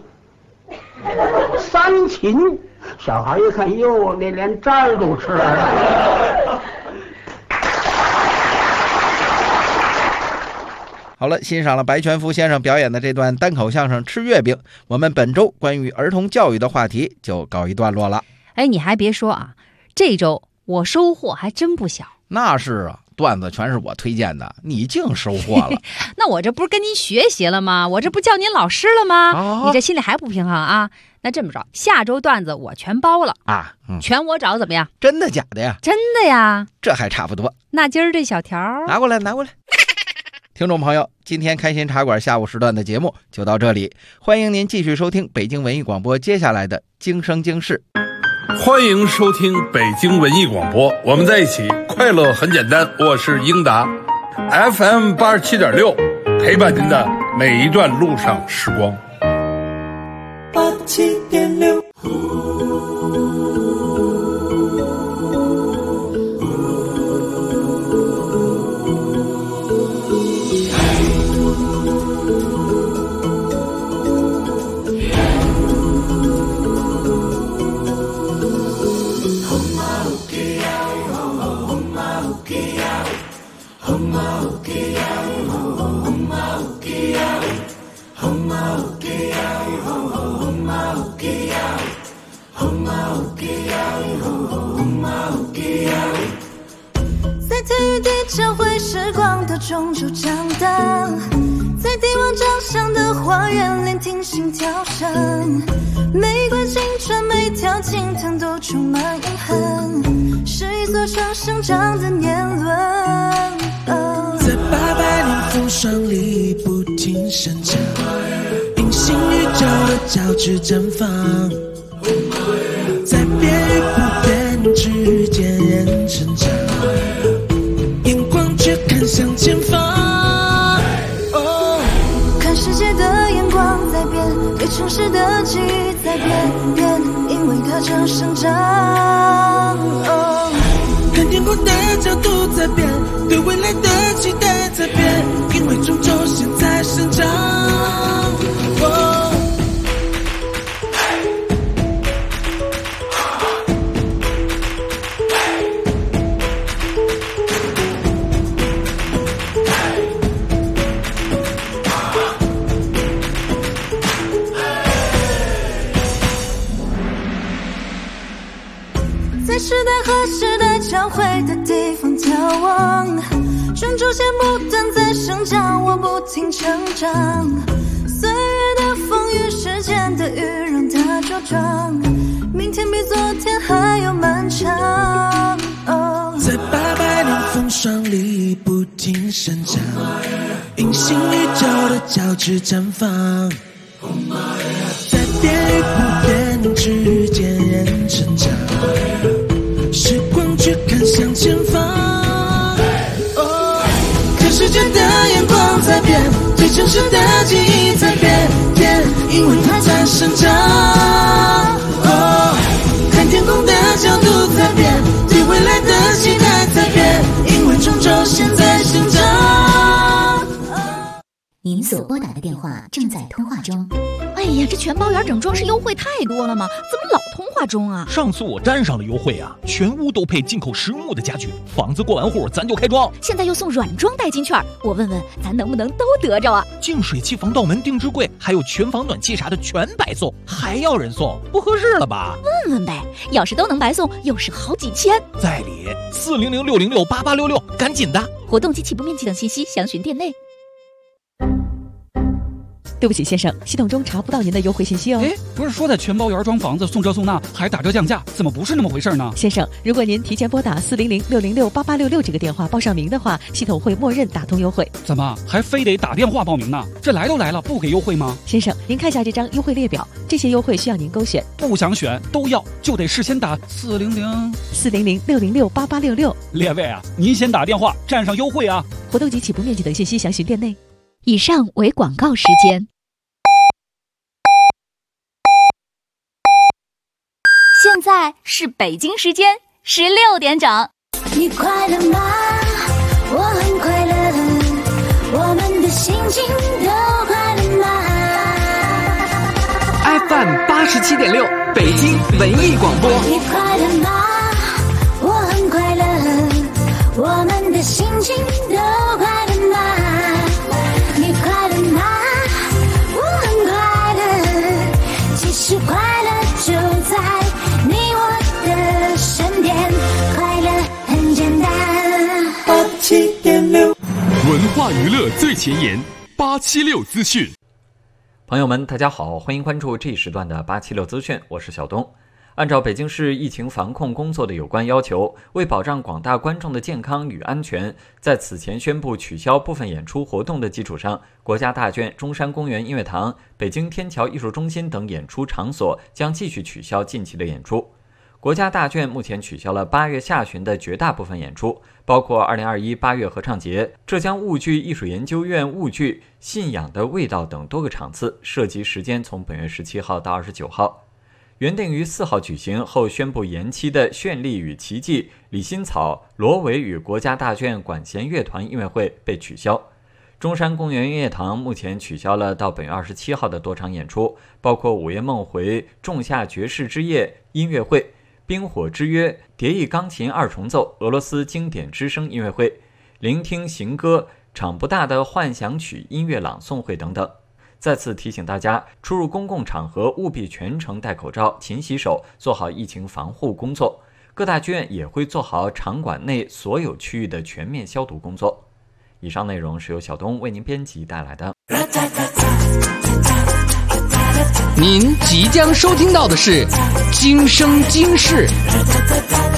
3秦。小孩一看，哟，那连渣儿都吃了。 好好了，欣赏了白全福先生表演的这段单口相声《吃月饼》，我们本周关于儿童教育的话题就告一段落了。 哎，你还别说啊，这周我收获还真不小。 那是啊，段子全是我推荐的，你净收获了。 那我这不是跟您学习了吗？我这不叫您老师了吗？你这心里还不平衡啊？那这么着，下周段子我全包了啊，全我找怎么样？ 真的假的呀？ 真的呀。 这还差不多。 那今儿这小条拿过来。听众朋友，今天开心茶馆下午时段的节目就到这里，欢迎您继续收听北京文艺广播接下来的经生经世。 欢迎收听北京文艺广播，我们在一起，快乐很简单。我是英达 ，FM 87.6，陪伴您的每一段路上时光。 87.6。 在体育地教会时光的钟就长大，在帝王长相的花园聆听心跳声，玫瑰青春每条青藤都充满遗憾，是一座城生长的年轮。 在800年风霜里不停生长，平行宇宙的交织绽放，在变与不变之间人成长，眼光却看向前方。 看世界的眼光在变，对城市的记忆在变，因为它正生长。 看天空的角度在变，对未来的期待在变，因为终究现在生长。 在时代和时代交汇的地方眺望，春秋线不断在生长，我不停成长，岁月的风雨，时间的雨让它茁壮，明天比昨天还要漫长。 在800年风霜里不停生长，平行宇宙的交织绽放，在变与不变之间人成长，时光却看向前方。看世界的眼光在变，对城市的记忆在变，因为它在生长。看天空的角度在变，对未来的期待在变，因为终究现在生长。 您所拨打的电话正在通话中。哎呀，这全包圆整装饰优惠太多了吗？怎么老通话中啊？ 上次我沾上了优惠啊，全屋都配进口实木的家具，房子过完户咱就开装。 现在又送软装代金券，我问问咱能不能都得着啊？ 净水器、防盗门、定制柜，还有全房暖气啥的全白送，还要人送，不合适了吧？ 问问呗，要是都能白送，又是好几千。 在理，400-606-8866，赶紧的！ 活动及起步面积等信息详询店内。 对不起先生，系统中查不到您的优惠信息哦。 哎，不是说在全包圆装房子送这送那还打折降价，怎么不是那么回事呢？ 先生，如果您提前拨打400-606-8866这个电话报上名的话，系统会默认打通优惠。 怎么还非得打电话报名呢？这来都来了，不给优惠吗？ 先生，您看下这张优惠列表，这些优惠需要您勾选。 不想选都要，就得事先打 400-606-8866。 列位啊，您先打电话占上优惠啊！ 活动及起步面积等信息详询店内。 以上为广告时间。现在是北京时间16点整。 你快乐吗？我很快乐，我们的心情都快乐吗？ FM 87.6，北京文艺广播。 你快乐吗？我很快乐，我们的心情都快乐吗？你文化娱乐最前沿，876资讯。 朋友们，大家好，欢迎关注这一时段的876资讯，我是小东。按照北京市疫情防控工作的有关要求，为保障广大观众的健康与安全，在此前宣布取消部分演出活动的基础上，国家大剧院、中山公园音乐堂、北京天桥艺术中心等演出场所将继续取消近期的演出。国家大剧院目前取消了8月下旬的绝大部分演出，包括2021 8月合唱节、浙江豫剧艺术研究院豫剧、信仰的味道等多个场次，涉及时间从本月17号到29号。原定于4号举行后宣布延期的《绚丽与奇迹》、李新草、罗维与国家大剧院管弦乐团音乐会被取消。中山公园音乐堂目前取消了到本月27号的多场演出，包括午夜梦回、仲夏爵士之夜音乐会、冰火之约、蝶翼钢琴2重奏、俄罗斯经典之声音乐会、聆听行歌、场不大的幻想曲音乐朗诵会等等。再次提醒大家，出入公共场合务必全程戴口罩、勤洗手，做好疫情防护工作。各大剧院也会做好场馆内所有区域的全面消毒工作。以上内容是由小东为您编辑带来的。 您即将收听到的是《今生今世》。